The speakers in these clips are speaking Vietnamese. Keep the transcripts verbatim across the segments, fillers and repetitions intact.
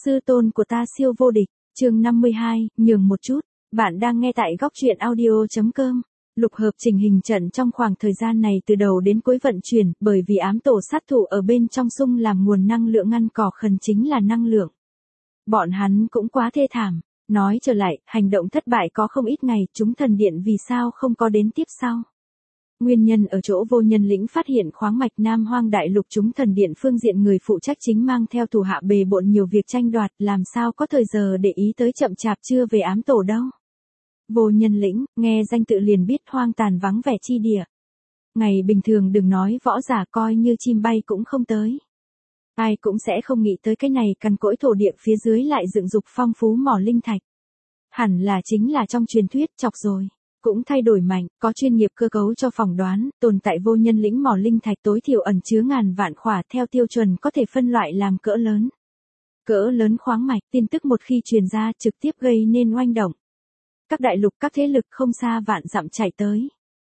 Sư tôn của ta siêu vô địch, chương năm mươi hai, nhường một chút. Bạn đang nghe tại góc truyện audio.com. Lục hợp trình hình trận trong khoảng thời gian này từ đầu đến cuối vận chuyển, bởi vì ám tổ sát thủ ở bên trong xung làm nguồn năng lượng ngăn cỏ khẩn chính là năng lượng. Bọn hắn cũng quá thê thảm. Nói trở lại, hành động thất bại có không ít ngày, chúng thần điện vì sao không có đến tiếp sau. Nguyên nhân ở chỗ vô nhân lĩnh phát hiện khoáng mạch Nam Hoang Đại Lục, chúng thần điện phương diện người phụ trách chính mang theo thủ hạ bề bộn nhiều việc tranh đoạt, làm sao có thời giờ để ý tới chậm chạp chưa về ám tổ đâu. Vô nhân lĩnh, nghe danh tự liền biết hoang tàn vắng vẻ chi địa. Ngày bình thường đừng nói võ giả, coi như chim bay cũng không tới. Ai cũng sẽ không nghĩ tới cái này cằn cỗi thổ địa phía dưới lại dựng dục phong phú mỏ linh thạch. Hẳn là chính là trong truyền thuyết chọc rồi. Cũng thay đổi mạnh, có chuyên nghiệp cơ cấu cho phỏng đoán, tồn tại vô nhân lĩnh mỏ linh thạch tối thiểu ẩn chứa ngàn vạn khỏa theo tiêu chuẩn có thể phân loại làm cỡ lớn. Cỡ lớn khoáng mạch, tin tức một khi truyền ra trực tiếp gây nên oanh động. Các đại lục các thế lực không xa vạn dặm chạy tới.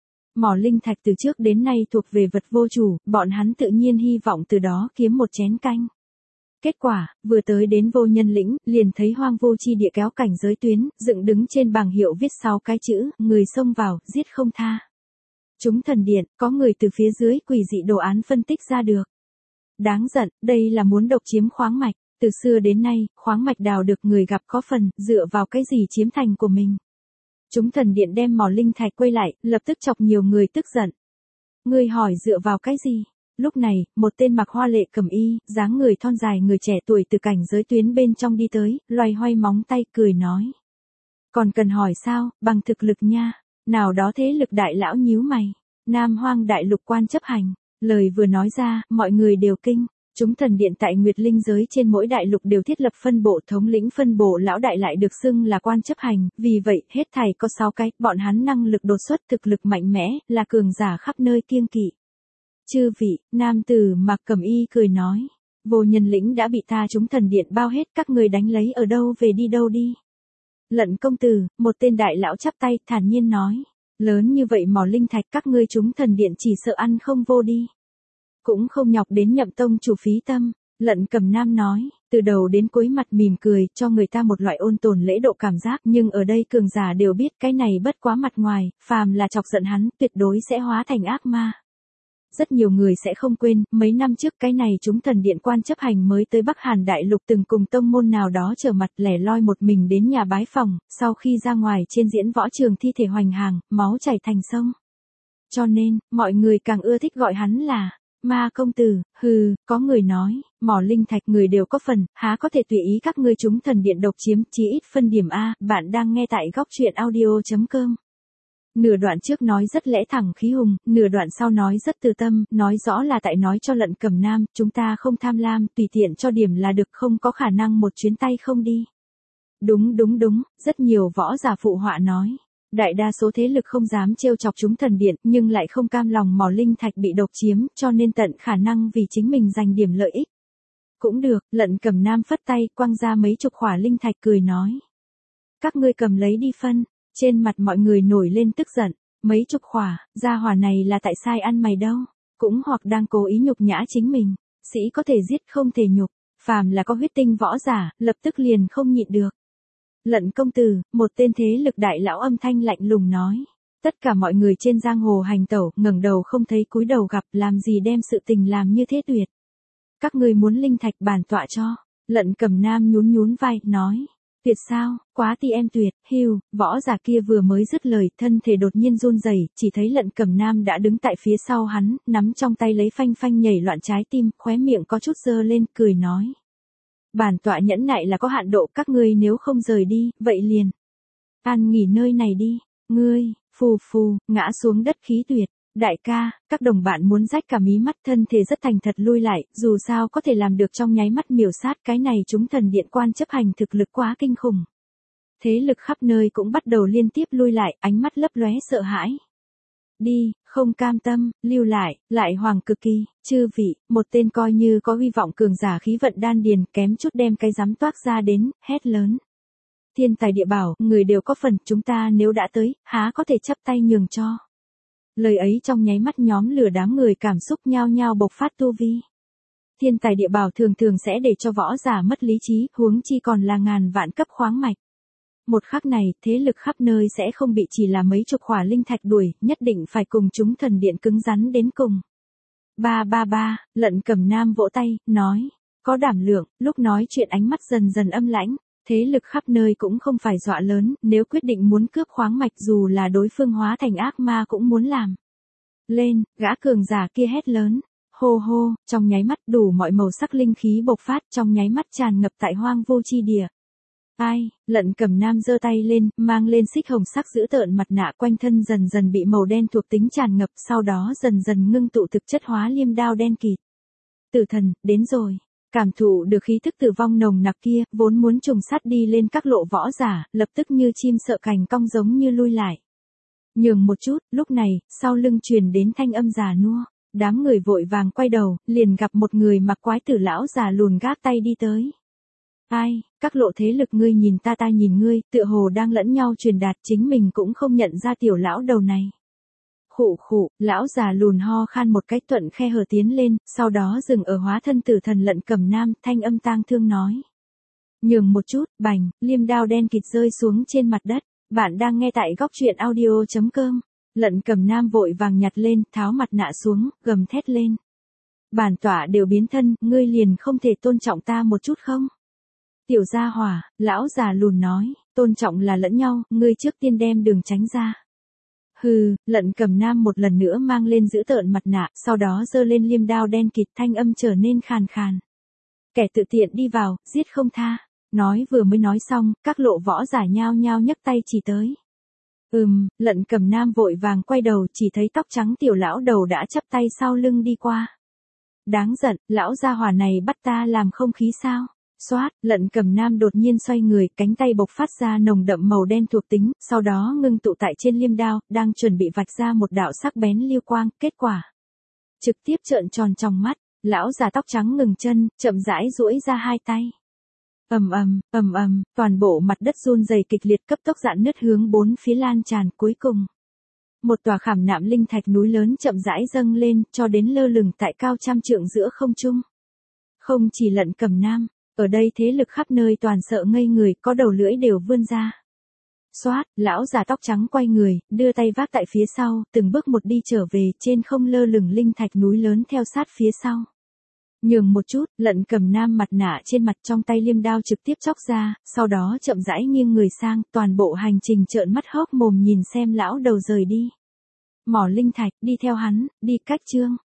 Mỏ linh thạch từ trước đến nay thuộc về vật vô chủ, bọn hắn tự nhiên hy vọng từ đó kiếm một chén canh. Kết quả, vừa tới đến vô nhân lĩnh, liền thấy hoang vô chi địa kéo cảnh giới tuyến, dựng đứng trên bảng hiệu viết sáu cái chữ, người xông vào, giết không tha. Chúng thần điện, có người từ phía dưới quỷ dị đồ án phân tích ra được. Đáng giận, đây là muốn độc chiếm khoáng mạch, từ xưa đến nay, khoáng mạch đào được người gặp có phần, dựa vào cái gì chiếm thành của mình. Chúng thần điện đem mỏ linh thạch quay lại, lập tức chọc nhiều người tức giận. Người hỏi dựa vào cái gì? Lúc này, một tên mặc hoa lệ cẩm y, dáng người thon dài người trẻ tuổi từ cảnh giới tuyến bên trong đi tới, loay hoay móng tay cười nói. Còn cần hỏi sao, bằng thực lực nha. Nào đó thế lực đại lão nhíu mày. Nam Hoang Đại Lục quan chấp hành. Lời vừa nói ra, mọi người đều kinh. Chúng thần điện tại Nguyệt Linh giới trên mỗi đại lục đều thiết lập phân bộ, thống lĩnh phân bộ lão đại lại được xưng là quan chấp hành, vì vậy, hết thảy có sáu cái, bọn hắn năng lực đột xuất, thực lực mạnh mẽ, là cường giả khắp nơi kiêng kỵ. Chư vị, nam tử mặc cẩm y cười nói, vô nhân lĩnh đã bị ta chúng thần điện bao hết, các người đánh lấy ở đâu về đi đâu đi. Lận công tử, một tên đại lão chắp tay, thản nhiên nói, lớn như vậy mỏ linh thạch các ngươi chúng thần điện chỉ sợ ăn không vô đi. Cũng không nhọc đến Nhậm tông chủ phí tâm, Lận Cầm Nam nói, từ đầu đến cuối mặt mỉm cười, cho người ta một loại ôn tồn lễ độ cảm giác, nhưng ở đây cường giả đều biết cái này bất quá mặt ngoài, phàm là chọc giận hắn, tuyệt đối sẽ hóa thành ác ma. Rất nhiều người sẽ không quên, mấy năm trước cái này chúng thần điện quan chấp hành mới tới Bắc Hàn Đại Lục từng cùng tông môn nào đó trở mặt lẻ loi một mình đến nhà bái phòng, sau khi ra ngoài trên diễn võ trường thi thể hoành hàng, máu chảy thành sông. Cho nên, mọi người càng ưa thích gọi hắn là Ma công tử. Hừ, có người nói, mỏ linh thạch người đều có phần, há có thể tùy ý các ngươi chúng thần điện độc chiếm, chí ít phân điểm A. Bạn đang nghe tại góc truyện audio.com. Nửa đoạn trước nói rất lẽ thẳng khí hùng, nửa đoạn sau nói rất từ tâm, nói rõ là tại nói cho Lận Cầm Nam, chúng ta không tham lam, tùy tiện cho điểm là được, không có khả năng một chuyến tay không đi. Đúng đúng đúng, rất nhiều võ giả phụ họa nói. Đại đa số thế lực không dám trêu chọc chúng thần điện, nhưng lại không cam lòng mỏ linh thạch bị độc chiếm, cho nên tận khả năng vì chính mình giành điểm lợi ích. Cũng được, Lận Cầm Nam phất tay, quăng ra mấy chục khỏa linh thạch cười nói. Các ngươi cầm lấy đi phân. Trên mặt mọi người nổi lên tức giận, mấy chục khỏa, gia hỏa này là tại sai ăn mày đâu, cũng hoặc đang cố ý nhục nhã chính mình, sĩ có thể giết không thể nhục, phàm là có huyết tinh võ giả, lập tức liền không nhịn được. Lận công tử, một tên thế lực đại lão âm thanh lạnh lùng nói, tất cả mọi người trên giang hồ hành tẩu, ngẩng đầu không thấy cúi đầu gặp, làm gì đem sự tình làm như thế tuyệt. Các người muốn linh thạch bản tọa cho, Lận Cầm Nam nhún nhún vai, nói. Tuyệt sao, quá ti em tuyệt, hưu, võ giả kia vừa mới dứt lời, thân thể đột nhiên run rẩy, chỉ thấy Lận Cầm Nam đã đứng tại phía sau hắn, nắm trong tay lấy phanh phanh nhảy loạn trái tim, khóe miệng có chút dơ lên, cười nói. Bản tọa nhẫn nại là có hạn độ, các ngươi nếu không rời đi, vậy liền. An nghỉ nơi này đi, ngươi, phù phù, ngã xuống đất khí tuyệt. Đại ca, các đồng bạn muốn rách cả mí mắt, thân thể rất thành thật lui lại, dù sao có thể làm được trong nháy mắt miểu sát, cái này chúng thần điện quan chấp hành thực lực quá kinh khủng. Thế lực khắp nơi cũng bắt đầu liên tiếp lui lại, ánh mắt lấp lóe sợ hãi. Đi, không cam tâm, lưu lại, lại hoàng cực kỳ, chư vị, một tên coi như có hy vọng cường giả khí vận đan điền, kém chút đem cái rắm toát ra đến, hét lớn. Thiên tài địa bảo, người đều có phần, chúng ta nếu đã tới, há có thể chắp tay nhường cho. Lời ấy trong nháy mắt nhóm lửa đám người cảm xúc nhao nhao bộc phát tu vi. Thiên tài địa bảo thường thường sẽ để cho võ giả mất lý trí, huống chi còn là ngàn vạn cấp khoáng mạch. Một khắc này, thế lực khắp nơi sẽ không bị chỉ là mấy chục khỏa linh thạch đuổi, nhất định phải cùng chúng thần điện cứng rắn đến cùng. Ba ba ba, Lận Cẩm Nam vỗ tay, nói, có đảm lượng, lúc nói chuyện ánh mắt dần dần âm lãnh, thế lực khắp nơi cũng không phải dọa lớn, nếu quyết định muốn cướp khoáng mạch dù là đối phương hóa thành ác ma cũng muốn làm. Lên, gã cường giả kia hét lớn, hô hô, trong nháy mắt đủ mọi màu sắc linh khí bộc phát, trong nháy mắt tràn ngập tại hoang vô chi địa. Ai, Lận Cẩm Nam giơ tay lên, mang lên xích hồng sắc giữ tợn mặt nạ, quanh thân dần dần bị màu đen thuộc tính tràn ngập, sau đó dần dần ngưng tụ thực chất hóa liêm đao đen kịt. Tử thần, đến rồi. Cảm thụ được khí thức tử vong nồng nặc kia, vốn muốn trùng sát đi lên các lộ võ giả, lập tức như chim sợ cành cong giống như lui lại. Nhường một chút, lúc này, sau lưng truyền đến thanh âm già nua, đám người vội vàng quay đầu, liền gặp một người mặc quái tử lão già lùn gác tay đi tới. Ai, các lộ thế lực ngươi nhìn ta ta nhìn ngươi, tựa hồ đang lẫn nhau truyền đạt, chính mình cũng không nhận ra tiểu lão đầu này. Khụ khụ, lão già lùn ho khan một cách thuận khe hở tiến lên, sau đó dừng ở hóa thân tử thần Lận Cẩm Nam, thanh âm tang thương nói. Nhường một chút, bành, liêm đao đen kịt rơi xuống trên mặt đất, bạn đang nghe tại góc truyện audio chấm com. Lận Cẩm Nam vội vàng nhặt lên, tháo mặt nạ xuống, gầm thét lên. Bản tỏa đều biến thân, ngươi liền không thể tôn trọng ta một chút không? Tiểu gia hỏa, lão già lùn nói, tôn trọng là lẫn nhau, ngươi trước tiên đem đường tránh ra. Hừ, Lận Cẩm Nam một lần nữa mang lên giữ tợn mặt nạ, sau đó giơ lên liêm đao đen kịt, thanh âm trở nên khàn khàn. Kẻ tự tiện đi vào, giết không tha. Nói vừa mới nói xong, các lộ võ giả nhao nhao nhấc tay chỉ tới. Ừm, Lận Cẩm Nam vội vàng quay đầu, chỉ thấy tóc trắng tiểu lão đầu đã chắp tay sau lưng đi qua. Đáng giận, lão gia hỏa này bắt ta làm không khí sao? Xoát, Lận Cẩm Nam đột nhiên xoay người, cánh tay bộc phát ra nồng đậm màu đen thuộc tính, sau đó ngưng tụ tại trên liêm đao, đang chuẩn bị vạch ra một đạo sắc bén lưu quang, kết quả. Trực tiếp trợn tròn trong mắt, lão già tóc trắng ngừng chân, chậm rãi duỗi ra hai tay. Ầm ầm, ầm ầm, toàn bộ mặt đất run rẩy kịch liệt, cấp tốc rạn nứt hướng bốn phía lan tràn, cuối cùng. Một tòa khảm nạm linh thạch núi lớn chậm rãi dâng lên, cho đến lơ lửng tại cao trăm trượng giữa không trung. Không chỉ Lận Cẩm Nam, ở đây thế lực khắp nơi toàn sợ ngây người, có đầu lưỡi đều vươn ra. Xoát, lão già tóc trắng quay người, đưa tay vác tại phía sau, từng bước một đi trở về, trên không lơ lửng linh thạch núi lớn theo sát phía sau. Nhường một chút, Lận Cẩm Nam mặt nạ trên mặt, trong tay liêm đao trực tiếp chóc ra, sau đó chậm rãi nghiêng người sang, toàn bộ hành trình trợn mắt hốc mồm nhìn xem lão đầu rời đi. Mỏ linh thạch, đi theo hắn, đi cách chương.